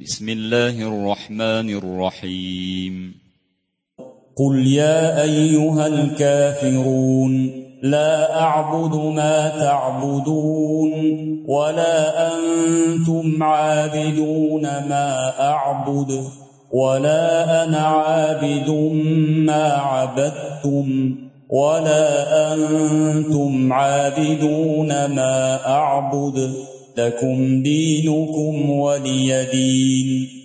بسم الله الرحمن الرحيم قل يا أيها الكافرون لا أعبد ما تعبدون ولا أنتم عابدون ما أعبد ولا أنا عابد ما عبدتم ولا أنتم عابدون ما أعبد لكم دينكم ولي دين.